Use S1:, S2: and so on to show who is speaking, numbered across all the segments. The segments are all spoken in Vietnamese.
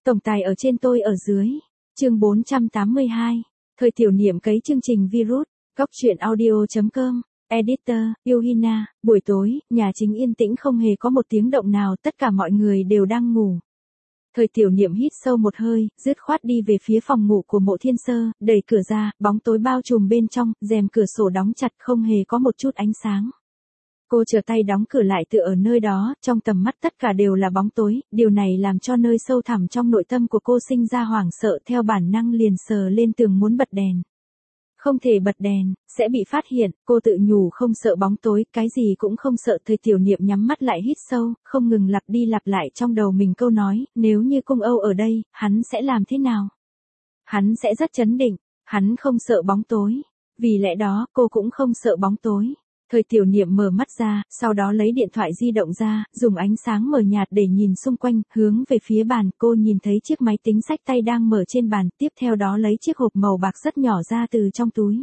S1: Tổng tài ở trên tôi ở dưới. Chương 482. Thời tiểu niệm cấy chương trình virus. Góc truyện audio.com. Editor, Yuhina. Buổi tối, nhà chính yên tĩnh không hề có một tiếng động nào, tất cả mọi người đều đang ngủ. Thời tiểu niệm hít sâu một hơi, dứt khoát đi về phía phòng ngủ của Mộ Thiên Sơ, đẩy cửa ra, bóng tối bao trùm bên trong, rèm cửa sổ đóng chặt không hề có một chút ánh sáng. Cô trở tay đóng cửa lại tựa ở nơi đó, trong tầm mắt tất cả đều là bóng tối, điều này làm cho nơi sâu thẳm trong nội tâm của cô sinh ra hoảng sợ, theo bản năng liền sờ lên tường muốn bật đèn. Không thể bật đèn, sẽ bị phát hiện, cô tự nhủ không sợ bóng tối, cái gì cũng không sợ. Thời tiểu niệm nhắm mắt lại hít sâu, không ngừng lặp đi lặp lại trong đầu mình câu nói, nếu như Cung Âu ở đây, hắn sẽ làm thế nào? Hắn sẽ rất trấn định, hắn không sợ bóng tối. Vì lẽ đó, cô cũng không sợ bóng tối. Thời tiểu niệm mở mắt ra, sau đó lấy điện thoại di động ra, dùng ánh sáng mờ nhạt để nhìn xung quanh, hướng về phía bàn, cô nhìn thấy chiếc máy tính xách tay đang mở trên bàn, tiếp theo đó lấy chiếc hộp màu bạc rất nhỏ ra từ trong túi.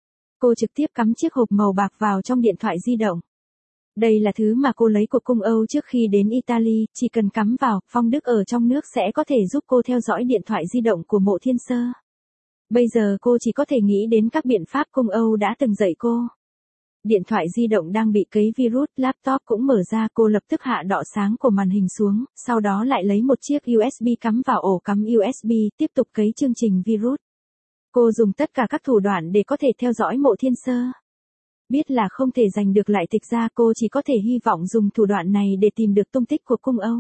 S1: Cô trực tiếp cắm chiếc hộp màu bạc vào trong điện thoại di động. Đây là thứ mà cô lấy của Cung Âu trước khi đến Italy, chỉ cần cắm vào, phong đức ở trong nước sẽ có thể giúp cô theo dõi điện thoại di động của Mộ Thiên Sơ. Bây giờ cô chỉ có thể nghĩ đến các biện pháp Cung Âu đã từng dạy cô. Điện thoại di động đang bị cấy virus, laptop cũng mở ra, cô lập tức hạ đọ sáng của màn hình xuống, sau đó lại lấy một chiếc USB cắm vào ổ cắm USB, tiếp tục cấy chương trình virus. Cô dùng tất cả các thủ đoạn để có thể theo dõi Mộ Thiên Sơ. Biết là không thể giành được lại tịch ra, cô chỉ có thể hy vọng dùng thủ đoạn này để tìm được tung tích của Cung Âu.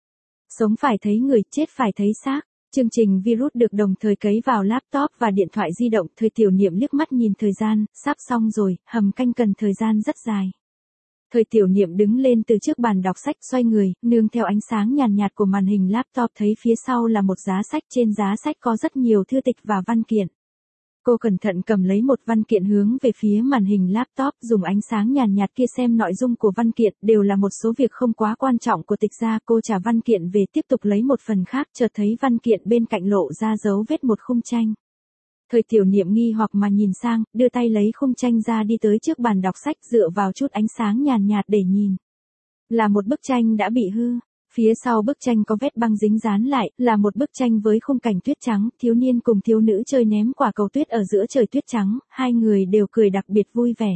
S1: Sống phải thấy người, chết phải thấy xác. Chương trình virus được đồng thời cấy vào laptop và điện thoại di động. Thời tiểu niệm liếc mắt nhìn thời gian, sắp xong rồi, hầm canh cần thời gian rất dài. Thời tiểu niệm đứng lên từ trước bàn đọc sách, xoay người, nương theo ánh sáng nhàn nhạt của màn hình laptop thấy phía sau là một giá sách, trên giá sách có rất nhiều thư tịch và văn kiện. Cô cẩn thận cầm lấy một văn kiện hướng về phía màn hình laptop, dùng ánh sáng nhàn nhạt kia xem nội dung của văn kiện, đều là một số việc không quá quan trọng của tịch gia. Cô trả văn kiện về, tiếp tục lấy một phần khác, chợt thấy văn kiện bên cạnh lộ ra dấu vết một khung tranh. Thời tiểu niệm nghi hoặc mà nhìn sang, đưa tay lấy khung tranh ra, đi tới trước bàn đọc sách, dựa vào chút ánh sáng nhàn nhạt để nhìn. Là một bức tranh đã bị hư. Phía sau bức tranh có vết băng dính dán lại, là một bức tranh với khung cảnh tuyết trắng, thiếu niên cùng thiếu nữ chơi ném quả cầu tuyết ở giữa trời tuyết trắng, hai người đều cười đặc biệt vui vẻ.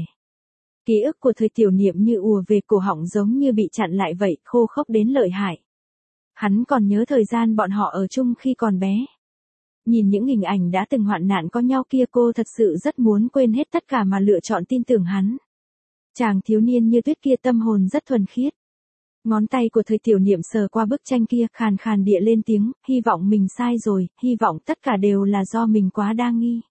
S1: Ký ức của thời tiểu niệm như ùa về cổ họng, giống như bị chặn lại vậy, khô khốc đến lợi hại. Hắn còn nhớ thời gian bọn họ ở chung khi còn bé. Nhìn những hình ảnh đã từng hoạn nạn có nhau kia, cô thật sự rất muốn quên hết tất cả mà lựa chọn tin tưởng hắn. Chàng thiếu niên như tuyết kia tâm hồn rất thuần khiết. Ngón tay của thời tiểu niệm sờ qua bức tranh kia, khàn khàn địa lên tiếng, hy vọng mình sai rồi, hy vọng tất cả đều là do mình quá đa nghi.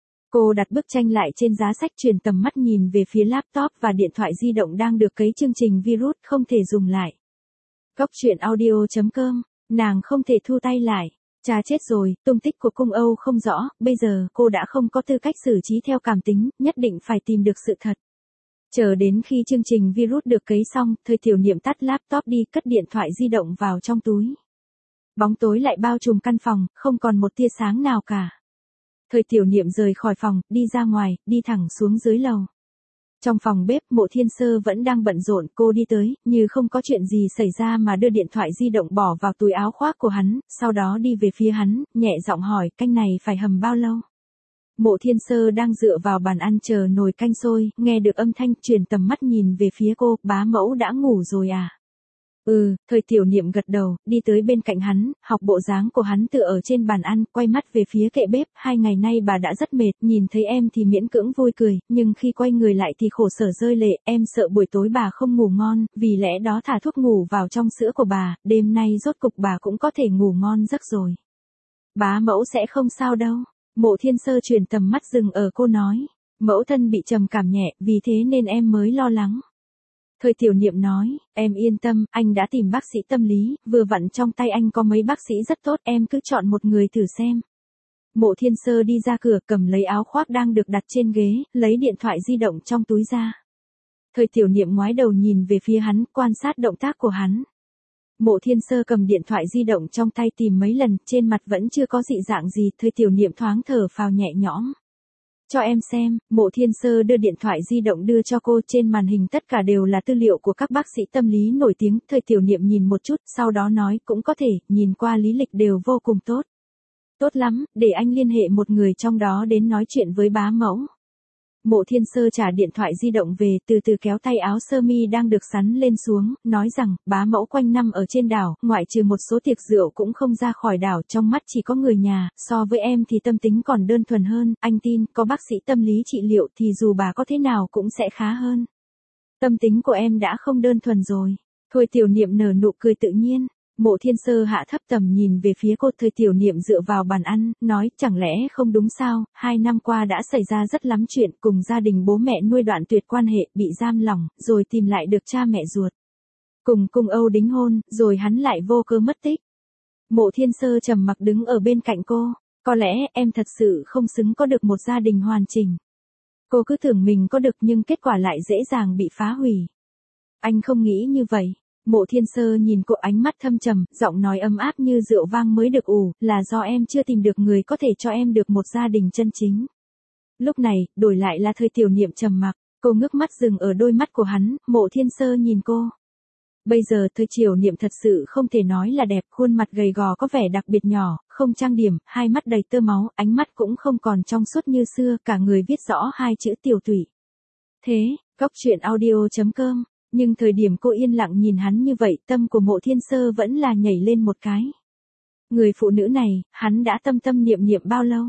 S1: Cô đặt bức tranh lại trên giá sách, chuyển tầm mắt nhìn về phía laptop và điện thoại di động đang được cấy chương trình virus, không thể dùng lại. Góc truyện audio.com, nàng không thể thu tay lại. Cha chết rồi, tung tích của Cung Âu không rõ, bây giờ cô đã không có tư cách xử trí theo cảm tính, nhất định phải tìm được sự thật. Chờ đến khi chương trình virus được cấy xong, thời tiểu niệm tắt laptop đi, cất điện thoại di động vào trong túi. Bóng tối lại bao trùm căn phòng, không còn một tia sáng nào cả. Thời tiểu niệm rời khỏi phòng, đi ra ngoài, đi thẳng xuống dưới lầu. Trong phòng bếp, Mộ Thiên Sơ vẫn đang bận rộn, cô đi tới, như không có chuyện gì xảy ra mà đưa điện thoại di động bỏ vào túi áo khoác của hắn, sau đó đi về phía hắn, nhẹ giọng hỏi, canh này phải hầm bao lâu? Mộ Thiên Sơ đang dựa vào bàn ăn chờ nồi canh sôi, nghe được âm thanh, chuyển tầm mắt nhìn về phía cô, bá mẫu đã ngủ rồi à? Thời tiểu niệm gật đầu, đi tới bên cạnh hắn, học bộ dáng của hắn tựa ở trên bàn ăn, quay mắt về phía kệ bếp, 2 ngày nay bà đã rất mệt, nhìn thấy em thì miễn cưỡng vui cười, nhưng khi quay người lại thì khổ sở rơi lệ, em sợ buổi tối bà không ngủ ngon, vì lẽ đó thả thuốc ngủ vào trong sữa của bà, đêm nay rốt cục bà cũng có thể ngủ ngon giấc rồi. Bá mẫu sẽ không sao đâu. Mộ Thiên Sơ chuyển tầm mắt dừng ở cô nói, mẫu thân bị trầm cảm nhẹ, vì thế nên em mới lo lắng. Thời tiểu niệm nói, em yên tâm, anh đã tìm bác sĩ tâm lý, vừa vặn trong tay anh có mấy bác sĩ rất tốt, em cứ chọn một người thử xem. Mộ Thiên Sơ đi ra cửa, cầm lấy áo khoác đang được đặt trên ghế, lấy điện thoại di động trong túi ra. Thời tiểu niệm ngoái đầu nhìn về phía hắn, quan sát động tác của hắn. Mộ Thiên Sơ cầm điện thoại di động trong tay tìm mấy lần, trên mặt vẫn chưa có dị dạng gì, thời tiểu niệm thoáng thở phào nhẹ nhõm. Cho em xem, Mộ Thiên Sơ đưa điện thoại di động đưa cho cô, trên màn hình tất cả đều là tư liệu của các bác sĩ tâm lý nổi tiếng. Thời Tiểu Niệm nhìn một chút, sau đó nói cũng có thể, nhìn qua lý lịch đều vô cùng tốt. Tốt lắm, để anh liên hệ một người trong đó đến nói chuyện với bá mẫu. Mộ Thiên Sơ trả điện thoại di động về, từ từ kéo tay áo sơ mi đang được sắn lên xuống, nói rằng, bá mẫu quanh năm ở trên đảo, ngoại trừ một số tiệc rượu cũng không ra khỏi đảo, trong mắt chỉ có người nhà, so với em thì tâm tính còn đơn thuần hơn, anh tin, có bác sĩ tâm lý trị liệu thì dù bà có thế nào cũng sẽ khá hơn. Tâm tính của em đã không đơn thuần rồi. Thôi Tiểu Niệm nở nụ cười tự nhiên. Mộ Thiên Sơ hạ thấp tầm nhìn về phía cô. Thời Tiểu Niệm dựa vào bàn ăn, nói, chẳng lẽ không đúng sao, 2 năm qua đã xảy ra rất lắm chuyện, cùng gia đình bố mẹ nuôi đoạn tuyệt quan hệ, bị giam lỏng, rồi tìm lại được cha mẹ ruột. Cùng Cung Âu đính hôn, rồi hắn lại vô cơ mất tích. Mộ Thiên Sơ trầm mặc đứng ở bên cạnh cô, có lẽ em thật sự không xứng có được một gia đình hoàn chỉnh. Cô cứ tưởng mình có được nhưng kết quả lại dễ dàng bị phá hủy. Anh không nghĩ như vậy. Mộ Thiên Sơ nhìn cô, ánh mắt thâm trầm, giọng nói ấm áp như rượu vang mới được ủ, là do em chưa tìm được người có thể cho em được một gia đình chân chính. Lúc này, đổi lại là Thời Tiểu Niệm trầm mặc, cô ngước mắt dừng ở đôi mắt của hắn. Mộ Thiên Sơ nhìn cô. Bây giờ Thời Tiểu Niệm thật sự không thể nói là đẹp, khuôn mặt gầy gò có vẻ đặc biệt nhỏ, không trang điểm, hai mắt đầy tơ máu, ánh mắt cũng không còn trong suốt như xưa, cả người viết rõ hai chữ tiểu tụy. Thế, Góc Truyện Audio.com. Nhưng thời điểm cô yên lặng nhìn hắn như vậy, tâm của Mộ Thiên Sơ vẫn là nhảy lên một cái. Người phụ nữ này, hắn đã tâm tâm niệm niệm bao lâu?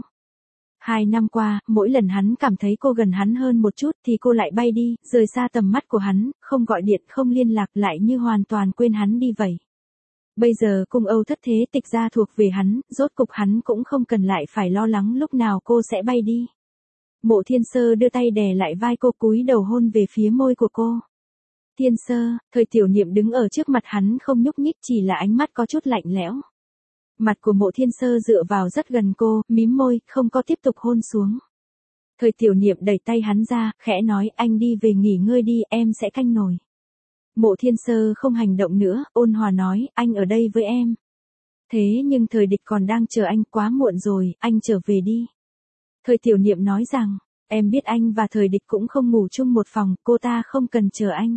S1: 2 năm qua, mỗi lần hắn cảm thấy cô gần hắn hơn một chút thì cô lại bay đi, rời xa tầm mắt của hắn, không gọi điện, không liên lạc, lại như hoàn toàn quên hắn đi vậy. Bây giờ Cung Âu thất thế tịch ra thuộc về hắn, rốt cục hắn cũng không cần lại phải lo lắng lúc nào cô sẽ bay đi. Mộ Thiên Sơ đưa tay đè lại vai cô, cúi đầu hôn về phía môi của cô. Thiên Sơ, Thời Tiểu Niệm đứng ở trước mặt hắn không nhúc nhích, chỉ là ánh mắt có chút lạnh lẽo. Mặt của Mộ Thiên Sơ dựa vào rất gần cô, mím môi, không có tiếp tục hôn xuống. Thời Tiểu Niệm đẩy tay hắn ra, khẽ nói, anh đi về nghỉ ngơi đi, em sẽ canh nồi. Mộ Thiên Sơ không hành động nữa, ôn hòa nói, anh ở đây với em. Thế nhưng Thời Địch còn đang chờ anh, quá muộn rồi, anh trở về đi. Thời Tiểu Niệm nói rằng, em biết anh và Thời Địch cũng không ngủ chung một phòng, cô ta không cần chờ anh.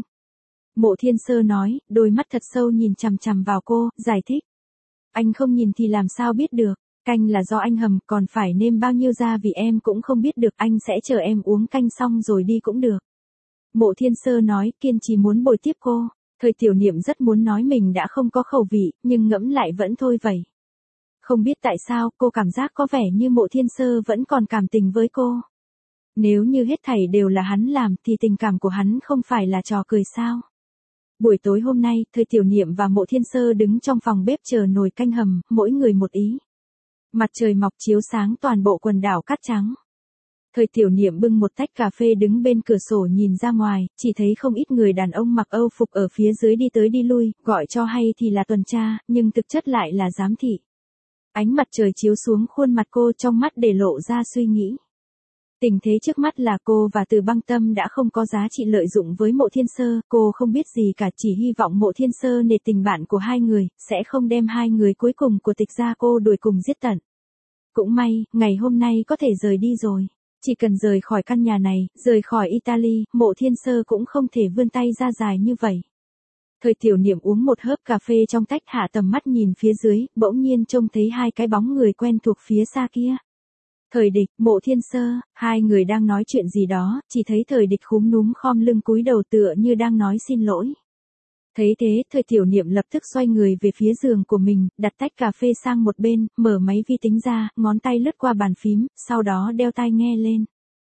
S1: Mộ Thiên Sơ nói, đôi mắt thật sâu nhìn chằm chằm vào cô, giải thích. Anh không nhìn thì làm sao biết được, canh là do anh hầm, còn phải nêm bao nhiêu gia vị em cũng không biết được, anh sẽ chờ em uống canh xong rồi đi cũng được. Mộ Thiên Sơ nói, kiên trì muốn bồi tiếp cô. Thời Tiểu Niệm rất muốn nói mình đã không có khẩu vị, nhưng ngẫm lại vẫn thôi vậy. Không biết tại sao, cô cảm giác có vẻ như Mộ Thiên Sơ vẫn còn cảm tình với cô. Nếu như hết thảy đều là hắn làm thì tình cảm của hắn không phải là trò cười sao? Buổi tối hôm nay, Thời Tiểu Niệm và Mộ Thiên Sơ đứng trong phòng bếp chờ nồi canh hầm, mỗi người một ý. Mặt trời mọc chiếu sáng toàn bộ quần đảo cát trắng. Thời Tiểu Niệm bưng một tách cà phê đứng bên cửa sổ nhìn ra ngoài, chỉ thấy không ít người đàn ông mặc Âu phục ở phía dưới đi tới đi lui, gọi cho hay thì là tuần tra, nhưng thực chất lại là giám thị. Ánh mặt trời chiếu xuống khuôn mặt cô, trong mắt để lộ ra suy nghĩ. Tình thế trước mắt là cô và Từ Băng Tâm đã không có giá trị lợi dụng với Mộ Thiên Sơ, cô không biết gì cả, chỉ hy vọng Mộ Thiên Sơ nể tình bạn của hai người, sẽ không đem hai người cuối cùng của Tịch gia cô đuổi cùng giết tận. Cũng may, ngày hôm nay có thể rời đi rồi. Chỉ cần rời khỏi căn nhà này, rời khỏi Italy, Mộ Thiên Sơ cũng không thể vươn tay ra dài như vậy. Thời Tiểu Niệm uống một hớp cà phê trong tách, hạ tầm mắt nhìn phía dưới, bỗng nhiên trông thấy hai cái bóng người quen thuộc phía xa kia. Thời Địch, Mộ Thiên Sơ, hai người đang nói chuyện gì đó, chỉ thấy Thời Địch khúm núm khom lưng cúi đầu tựa như đang nói xin lỗi. Thấy thế, Thời Tiểu Niệm lập tức xoay người về phía giường của mình, đặt tách cà phê sang một bên, mở máy vi tính ra, ngón tay lướt qua bàn phím, sau đó đeo tai nghe lên.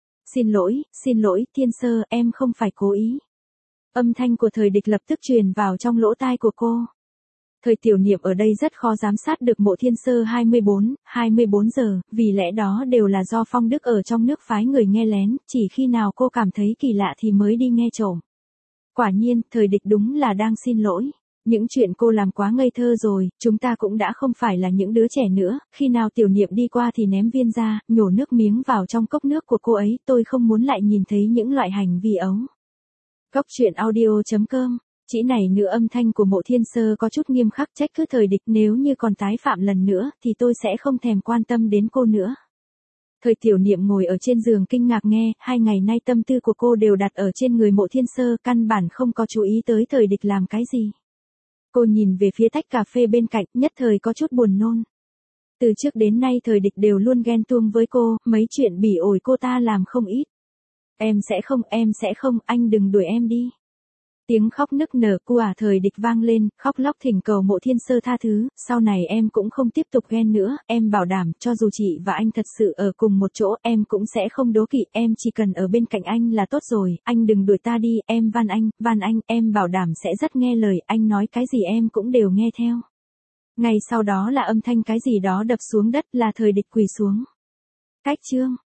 S1: Xin lỗi, Thiên Sơ, em không phải cố ý. Âm thanh của Thời Địch lập tức truyền vào trong lỗ tai của cô. Thời Tiểu Niệm ở đây rất khó giám sát được Mộ Thiên Sơ 24 giờ, vì lẽ đó đều là do Phong Đức ở trong nước phái người nghe lén, chỉ khi nào cô cảm thấy kỳ lạ thì mới đi nghe trộm. Quả nhiên, Thời Địch đúng là đang xin lỗi. Những chuyện cô làm quá ngây thơ rồi, chúng ta cũng đã không phải là những đứa trẻ nữa, khi nào Tiểu Niệm đi qua thì ném viên ra, nhổ nước miếng vào trong cốc nước của cô ấy, tôi không muốn lại nhìn thấy những loại hành vi ấu. Góc Truyện Audio.com. Chỉ này nữa, âm thanh của Mộ Thiên Sơ có chút nghiêm khắc, trách cứ Thời Địch, nếu như còn tái phạm lần nữa thì tôi sẽ không thèm quan tâm đến cô nữa. Thời Tiểu Niệm ngồi ở trên giường kinh ngạc nghe, 2 ngày nay tâm tư của cô đều đặt ở trên người Mộ Thiên Sơ, căn bản không có chú ý tới Thời Địch làm cái gì. Cô nhìn về phía tách cà phê bên cạnh, nhất thời có chút buồn nôn. Từ trước đến nay Thời Địch đều luôn ghen tuông với cô, mấy chuyện bỉ ổi cô ta làm không ít. Em sẽ không, anh đừng đuổi em đi. Tiếng khóc nức nở của Thời Địch vang lên, khóc lóc thỉnh cầu Mộ Thiên Sơ tha thứ, sau này em cũng không tiếp tục ghen nữa, em bảo đảm, cho dù chị và anh thật sự ở cùng một chỗ, em cũng sẽ không đố kỵ, em chỉ cần ở bên cạnh anh là tốt rồi, anh đừng đuổi ta đi, em van anh, em bảo đảm sẽ rất nghe lời, anh nói cái gì em cũng đều nghe theo. Ngay sau đó là âm thanh cái gì đó đập xuống đất, là Thời Địch quỳ xuống. Cách chương